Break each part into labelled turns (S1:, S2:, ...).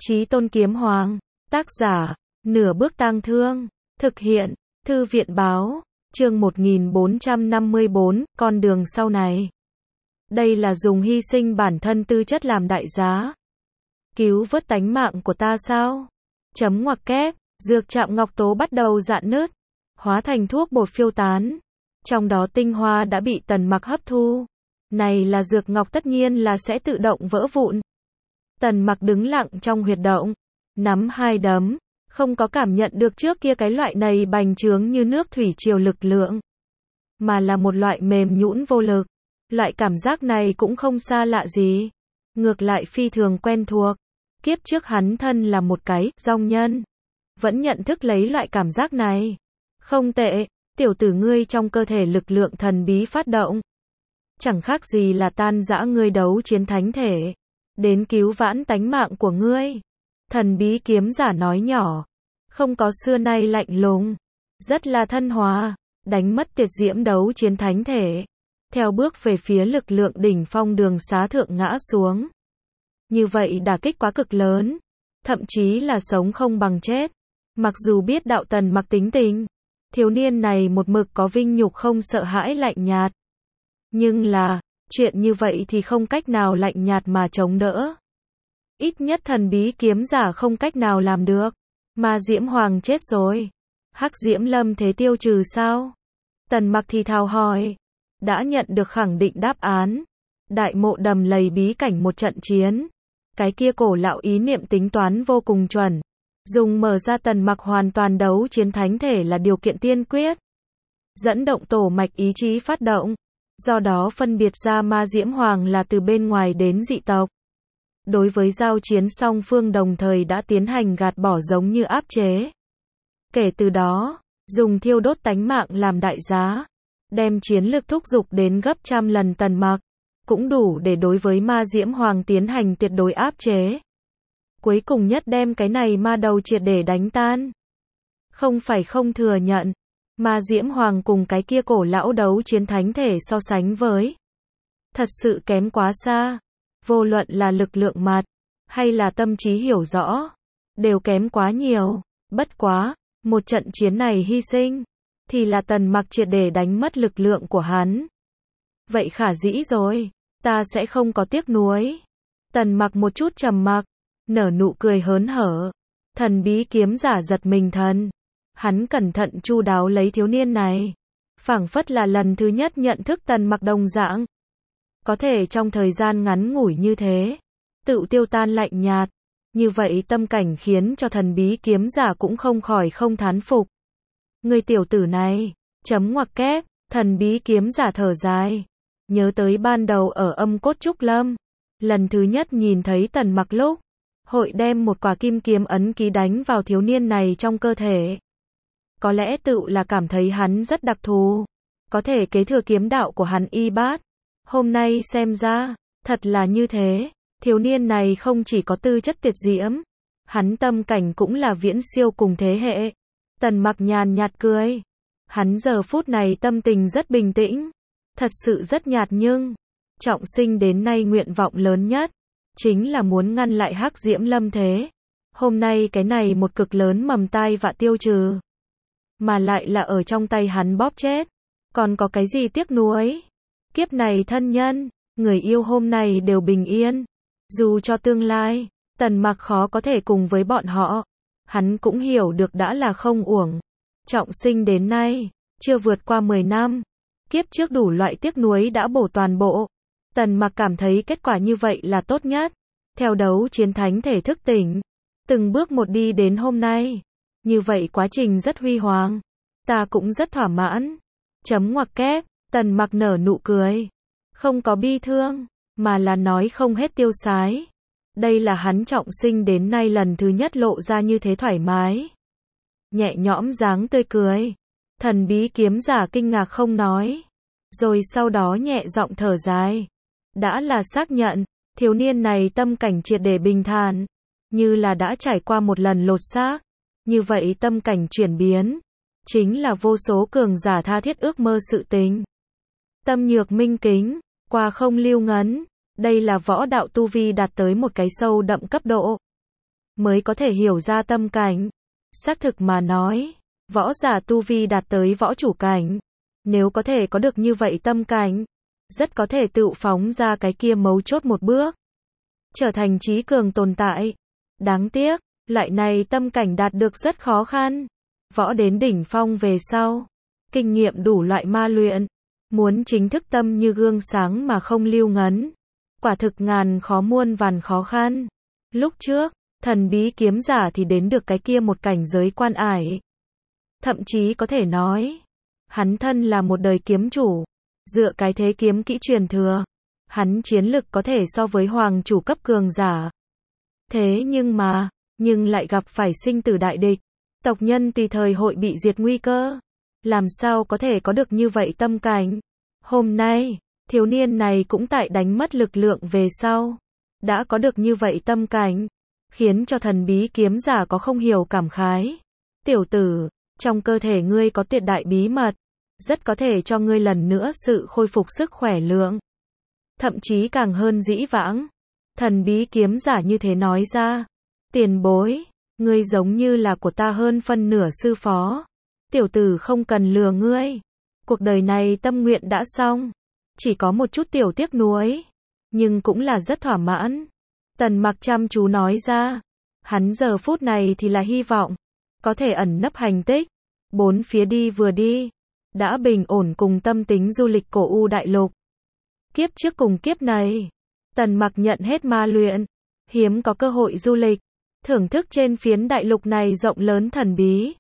S1: Chí Tôn Kiếm Hoàng. Tác giả, Nửa Bước Tang Thương. Thực hiện, Thư viện Báo. Chương 1454, con đường sau này. Đây là dùng hy sinh bản thân tư chất làm đại giá. Cứu vớt tánh mạng của ta sao? Chấm ngoặc kép, dược trạm ngọc tố bắt đầu rạn nứt, hóa thành thuốc bột phiêu tán. Trong đó tinh hoa đã bị Tần Mặc hấp thu. Này là dược ngọc tất nhiên là sẽ tự động vỡ vụn. Tần Mặc đứng lặng trong huyệt động, nắm hai đấm, không có cảm nhận được trước kia cái loại này bành trướng như nước thủy triều lực lượng, mà là một loại mềm nhũn vô lực. Loại cảm giác này cũng không xa lạ gì, ngược lại phi thường quen thuộc. Kiếp trước hắn thân là một cái dòng nhân, vẫn nhận thức lấy loại cảm giác này. Không tệ, tiểu tử ngươi trong cơ thể lực lượng thần bí phát động, chẳng khác gì là tan rã ngươi đấu chiến thánh thể, đến cứu vãn tánh mạng của ngươi. Thần bí kiếm giả nói nhỏ, không có xưa nay lạnh lùng, rất là thân hòa, đánh mất tuyệt diễm đấu chiến thánh thể, theo bước về phía lực lượng đỉnh phong đường xá thượng ngã xuống. Như vậy đả kích quá cực lớn, thậm chí là sống không bằng chết. Mặc dù biết đạo Tần Mặc tính tình, thiếu niên này một mực có vinh nhục không sợ hãi lạnh nhạt, nhưng là, chuyện như vậy thì không cách nào lạnh nhạt mà chống đỡ. Ít nhất thần bí kiếm giả không cách nào làm được. Ma Diễm Hoàng chết rồi, Hắc Diễm Lâm thế tiêu trừ sao? Tần Mặc thì thào hỏi. Đã nhận được khẳng định đáp án. Đại mộ đầm lầy bí cảnh một trận chiến, cái kia cổ lão ý niệm tính toán vô cùng chuẩn, dùng mở ra Tần Mặc hoàn toàn đấu chiến thánh thể là điều kiện tiên quyết. Dẫn động tổ mạch ý chí phát động, do đó phân biệt ra Ma Diễm Hoàng là từ bên ngoài đến dị tộc. Đối với giao chiến song phương đồng thời đã tiến hành gạt bỏ giống như áp chế. Kể từ đó, dùng thiêu đốt tánh mạng làm đại giá, đem chiến lực thúc giục đến gấp trăm lần Tần Mặc, cũng đủ để đối với Ma Diễm Hoàng tiến hành tuyệt đối áp chế. Cuối cùng nhất đem cái này ma đầu triệt để đánh tan. Không phải không thừa nhận, Ma Diễm Hoàng cùng cái kia cổ lão đấu chiến thánh thể so sánh với, thật sự kém quá xa. Vô luận là lực lượng mặt, hay là tâm trí hiểu rõ, đều kém quá nhiều. Bất quá, một trận chiến này hy sinh, thì là Tần Mặc triệt để đánh mất lực lượng của hắn. Vậy khả dĩ rồi, ta sẽ không có tiếc nuối. Tần Mặc một chút trầm mặc, nở nụ cười hớn hở. Thần bí kiếm giả giật mình thần. Hắn cẩn thận chu đáo lấy thiếu niên này, phảng phất là lần thứ nhất nhận thức Tần Mặc đồng dạng. Có thể trong thời gian ngắn ngủi như thế, tự tiêu tan lạnh nhạt, như vậy tâm cảnh khiến cho thần bí kiếm giả cũng không khỏi không thán phục. Người tiểu tử này, chấm ngoặc kép, thần bí kiếm giả thở dài, nhớ tới ban đầu ở Âm Cốt Trúc Lâm, lần thứ nhất nhìn thấy Tần Mặc lúc, hội đem một quả kim kiếm ấn ký đánh vào thiếu niên này trong cơ thể. Có lẽ tự là cảm thấy hắn rất đặc thù, có thể kế thừa kiếm đạo của hắn y bát. Hôm nay xem ra, thật là như thế, thiếu niên này không chỉ có tư chất tuyệt diễm, hắn tâm cảnh cũng là viễn siêu cùng thế hệ. Tần Mặc nhàn nhạt cười, hắn giờ phút này tâm tình rất bình tĩnh, thật sự rất nhạt, nhưng trọng sinh đến nay nguyện vọng lớn nhất, chính là muốn ngăn lại Hắc Diễm Lâm thế. Hôm nay cái này một cực lớn mầm tai vạ tiêu trừ, mà lại là ở trong tay hắn bóp chết, còn có cái gì tiếc nuối? Kiếp này thân nhân, người yêu hôm nay đều bình yên. Dù cho tương lai, Tần Mặc khó có thể cùng với bọn họ, hắn cũng hiểu được đã là không uổng. Trọng sinh đến nay, chưa vượt qua 10 năm. Kiếp trước đủ loại tiếc nuối đã bổ toàn bộ. Tần Mặc cảm thấy kết quả như vậy là tốt nhất. Theo đấu chiến thánh thể thức tỉnh, từng bước một đi đến hôm nay. Như vậy quá trình rất huy hoàng. Ta cũng rất thỏa mãn. Chấm ngoặc kép. Tần Mặc nở nụ cười, không có bi thương, mà là nói không hết tiêu sái. Đây là hắn trọng sinh đến nay lần thứ nhất lộ ra như thế thoải mái, nhẹ nhõm dáng tươi cười. Thần bí kiếm giả kinh ngạc không nói, rồi sau đó nhẹ giọng thở dài. Đã là xác nhận, thiếu niên này tâm cảnh triệt để bình thản, như là đã trải qua một lần lột xác. Như vậy tâm cảnh chuyển biến, chính là vô số cường giả tha thiết ước mơ sự tình. Tâm nhược minh kính, qua không lưu ngấn, đây là võ đạo tu vi đạt tới một cái sâu đậm cấp độ. mới có thể hiểu ra tâm cảnh. Xác thực mà nói, võ giả tu vi đạt tới võ chủ cảnh, nếu có thể có được như vậy tâm cảnh, rất có thể tự phóng ra cái kia mấu chốt một bước, trở thành trí cường tồn tại. Đáng tiếc, loại này tâm cảnh đạt được rất khó khăn. Võ đến đỉnh phong về sau, kinh nghiệm đủ loại ma luyện, muốn chính thức tâm như gương sáng mà không lưu ngấn, quả thực ngàn khó muôn vàn khó khăn. Lúc trước, thần bí kiếm giả thì đến được cái kia một cảnh giới quan ải. Thậm chí có thể nói, hắn thân là một đời kiếm chủ, dựa cái thế kiếm kỹ truyền thừa, hắn chiến lực có thể so với hoàng chủ cấp cường giả. Thế nhưng lại gặp phải sinh tử đại địch, tộc nhân tùy thời hội bị diệt nguy cơ. Làm sao có thể có được như vậy tâm cảnh? Hôm nay, thiếu niên này cũng tại đánh mất lực lượng về sau, đã có được như vậy tâm cảnh, khiến cho thần bí kiếm giả có không hiểu cảm khái. Tiểu tử, trong cơ thể ngươi có tuyệt đại bí mật, rất có thể cho ngươi lần nữa sự khôi phục sức khỏe lượng. Thậm chí càng hơn dĩ vãng. Thần bí kiếm giả như thế nói ra. Tiền bối, ngươi giống như là của ta hơn phân nửa sư phó. Tiểu tử không cần lừa ngươi. Cuộc đời này tâm nguyện đã xong. Chỉ có một chút tiểu tiếc nuối, nhưng cũng là rất thỏa mãn. Tần Mặc chăm chú nói ra. Hắn giờ phút này thì là hy vọng có thể ẩn nấp hành tích, bốn phía đi vừa đi, đã bình ổn cùng tâm tính du lịch cổ u đại lục. Kiếp trước cùng kiếp này, Tần Mặc nhận hết ma luyện, hiếm có cơ hội du lịch, thưởng thức trên phiến đại lục này rộng lớn thần bí.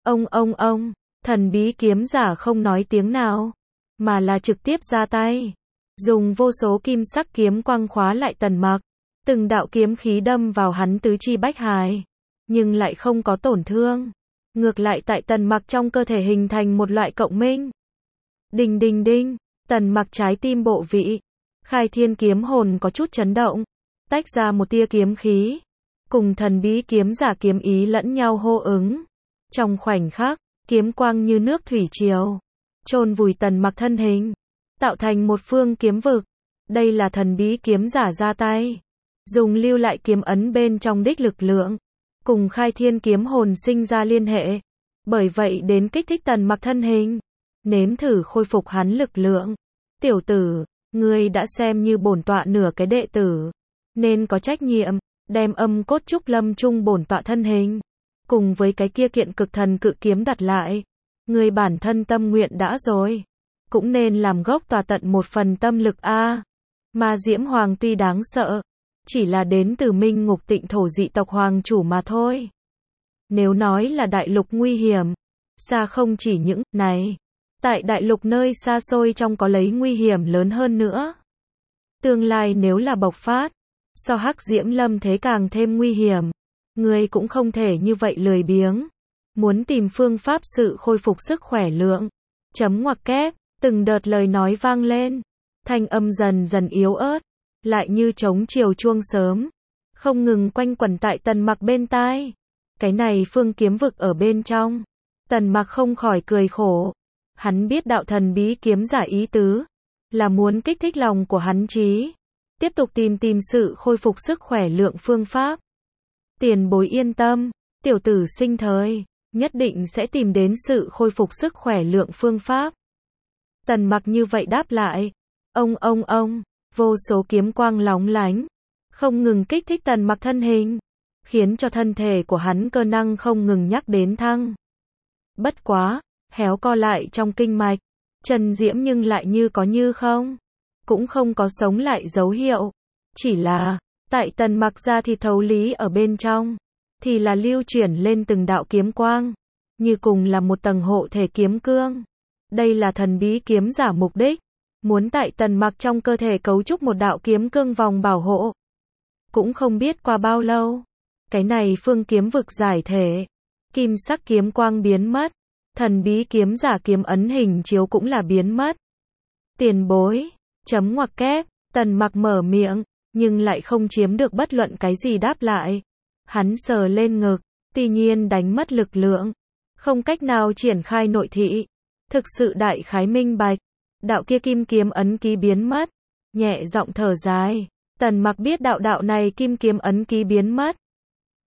S1: Ông, thần bí kiếm giả không nói tiếng nào, mà là trực tiếp ra tay, dùng vô số kim sắc kiếm quang khóa lại Tần Mặc, từng đạo kiếm khí đâm vào hắn tứ chi bách hài, nhưng lại không có tổn thương, ngược lại tại Tần Mặc trong cơ thể hình thành một loại cộng minh. Đinh đinh đinh, Tần Mặc trái tim bộ vị, khai thiên kiếm hồn có chút chấn động, tách ra một tia kiếm khí, cùng thần bí kiếm giả kiếm ý lẫn nhau hô ứng. Trong khoảnh khắc, kiếm quang như nước thủy triều, chôn vùi Tần Mặc thân hình, tạo thành một phương kiếm vực. Đây là thần bí kiếm giả ra tay, dùng lưu lại kiếm ấn bên trong đích lực lượng, cùng khai thiên kiếm hồn sinh ra liên hệ, bởi vậy đến kích thích Tần Mặc thân hình, nếm thử khôi phục hắn lực lượng. Tiểu tử, ngươi đã xem như bổn tọa nửa cái đệ tử, nên có trách nhiệm, đem âm cốt trúc lâm trung bổn tọa thân hình, cùng với cái kia kiện cực thần cự kiếm đặt lại. Ngươi bản thân tâm nguyện đã rồi, cũng nên làm gốc tòa tận một phần tâm lực a. Ma Diễm Hoàng tuy đáng sợ, chỉ là đến từ Minh Ngục Tịnh thổ dị tộc hoàng chủ mà thôi. Nếu nói là đại lục nguy hiểm, xa không chỉ những này. Tại đại lục nơi xa xôi trong có lấy nguy hiểm lớn hơn nữa. Tương lai nếu là bộc phát, so Hắc Diễm Lâm thế càng thêm nguy hiểm, ngươi cũng không thể như vậy lười biếng. Muốn tìm phương pháp sự khôi phục sức khỏe lượng. Chấm ngoặc kép, từng đợt lời nói vang lên, thanh âm dần dần yếu ớt, lại như trống chiều chuông sớm, không ngừng quanh quẩn tại Tần Mặc bên tai. Cái này phương kiếm vực ở bên trong, Tần Mặc không khỏi cười khổ. Hắn biết đạo thần bí kiếm giả ý tứ, là muốn kích thích lòng của hắn trí, tiếp tục tìm sự khôi phục sức khỏe lượng phương pháp. Tiền bối yên tâm, tiểu tử sinh thời, nhất định sẽ tìm đến sự khôi phục sức khỏe lượng phương pháp. Tần Mặc như vậy đáp lại. Ông, vô số kiếm quang lóng lánh, không ngừng kích thích Tần Mặc thân hình, khiến cho thân thể của hắn cơ năng không ngừng nhắc đến thăng. Bất quá, héo co lại trong kinh mạch, Trần Diễm nhưng lại như có như không, cũng không có sống lại dấu hiệu. Chỉ là, tại Tần Mặc ra thì thấu lý ở bên trong, thì là lưu chuyển lên từng đạo kiếm quang, như cùng là một tầng hộ thể kiếm cương. Đây là thần bí kiếm giả mục đích, muốn tại Tần Mặc trong cơ thể cấu trúc một đạo kiếm cương vòng bảo hộ. Cũng không biết qua bao lâu, cái này phương kiếm vực giải thể, kim sắc kiếm quang biến mất, thần bí kiếm giả kiếm ấn hình chiếu cũng là biến mất. Tiền bối, chấm ngoặc kép, Tần Mặc mở miệng, nhưng lại không chiếm được bất luận cái gì đáp lại. Hắn sờ lên ngực, tuy nhiên đánh mất lực lượng, không cách nào triển khai nội thị. Thực sự đại khái minh bạch, đạo kia kim kiếm ấn ký biến mất, nhẹ giọng thở dài. Tần Mặc biết đạo này kim kiếm ấn ký biến mất,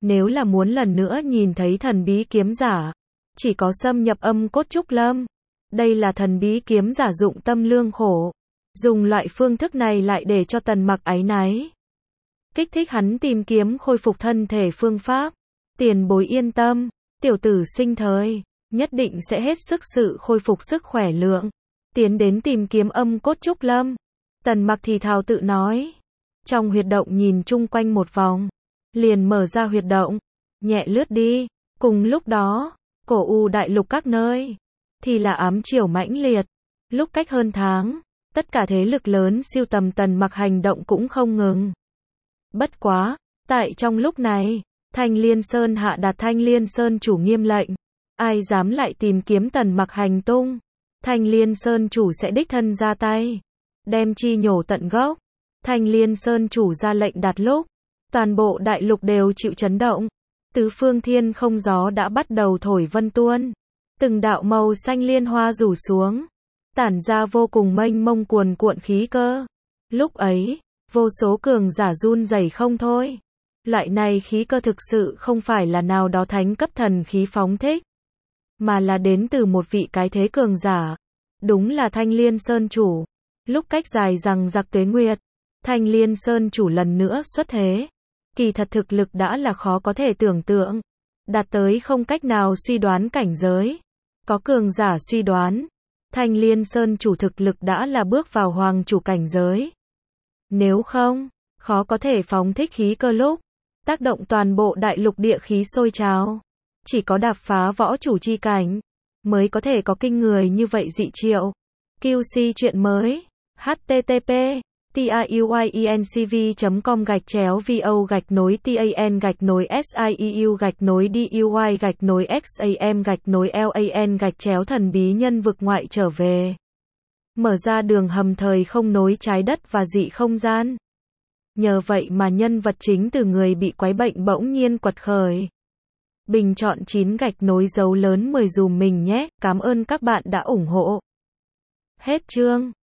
S1: Nếu là muốn lần nữa nhìn thấy thần bí kiếm giả, chỉ có xâm nhập âm cốt trúc lâm. Đây là thần bí kiếm giả dụng tâm lương khổ. Dùng loại phương thức này lại để cho Tần Mặc áy náy. Kích thích hắn tìm kiếm khôi phục thân thể phương pháp. Tiền bối yên tâm, tiểu tử sinh thời, nhất định sẽ hết sức sự khôi phục sức khỏe lượng. Tiến đến tìm kiếm âm cốt trúc lâm. Tần Mặc thì thào tự nói. Trong huyệt động nhìn chung quanh một vòng. Liền mở ra huyệt động. Nhẹ lướt đi. Cùng lúc đó, cổ u đại lục các nơi. Thì là ám chiều mãnh liệt. Lúc cách hơn tháng, tất cả thế lực lớn siêu tầm Tần Mặc hành động cũng không ngừng. Bất quá, tại trong lúc này, Thanh Liên Sơn hạ đạt Thanh Liên Sơn chủ nghiêm lệnh. Ai dám lại tìm kiếm Tần Mặc hành tung, Thanh Liên Sơn chủ sẽ đích thân ra tay. Đem chi nhổ tận gốc. Thanh Liên Sơn chủ ra lệnh đạt lúc. Toàn bộ đại lục đều chịu chấn động. Tứ phương thiên không gió đã bắt đầu thổi vân tuôn. Từng đạo màu xanh liên hoa rủ xuống. Tản ra vô cùng mênh mông cuồn cuộn khí cơ. Lúc ấy, vô số cường giả run rẩy không thôi. Loại này khí cơ thực sự không phải là nào đó thánh cấp thần khí phóng thích, mà là đến từ một vị cái thế cường giả. Đúng là Thanh Liên Sơn chủ. Lúc cách dài rằng giặc tuế nguyệt, Thanh Liên Sơn chủ lần nữa xuất thế. Kỳ thật thực lực đã là khó có thể tưởng tượng. Đạt tới không cách nào suy đoán cảnh giới. Có cường giả suy đoán, Thanh Liên Sơn chủ thực lực đã là bước vào hoàng chủ cảnh giới. Nếu không, khó có thể phóng thích khí cơ lúc tác động toàn bộ đại lục địa khí sôi trào. Chỉ có đạp phá võ chủ chi cảnh mới có thể có kinh người như vậy dị triệu. QC chuyện mới. http tiuyinc.com/vo-sieu-duy-exam-lan-thần bí nhân vực ngoại trở về. Mở ra đường hầm thời không nối trái đất và dị không gian. Nhờ vậy mà nhân vật chính từ người bị quái bệnh bỗng nhiên quật khởi. Bình chọn 9 gạch nối dấu lớn 10 dùm mình nhé. Cảm ơn các bạn đã ủng hộ. Hết chương.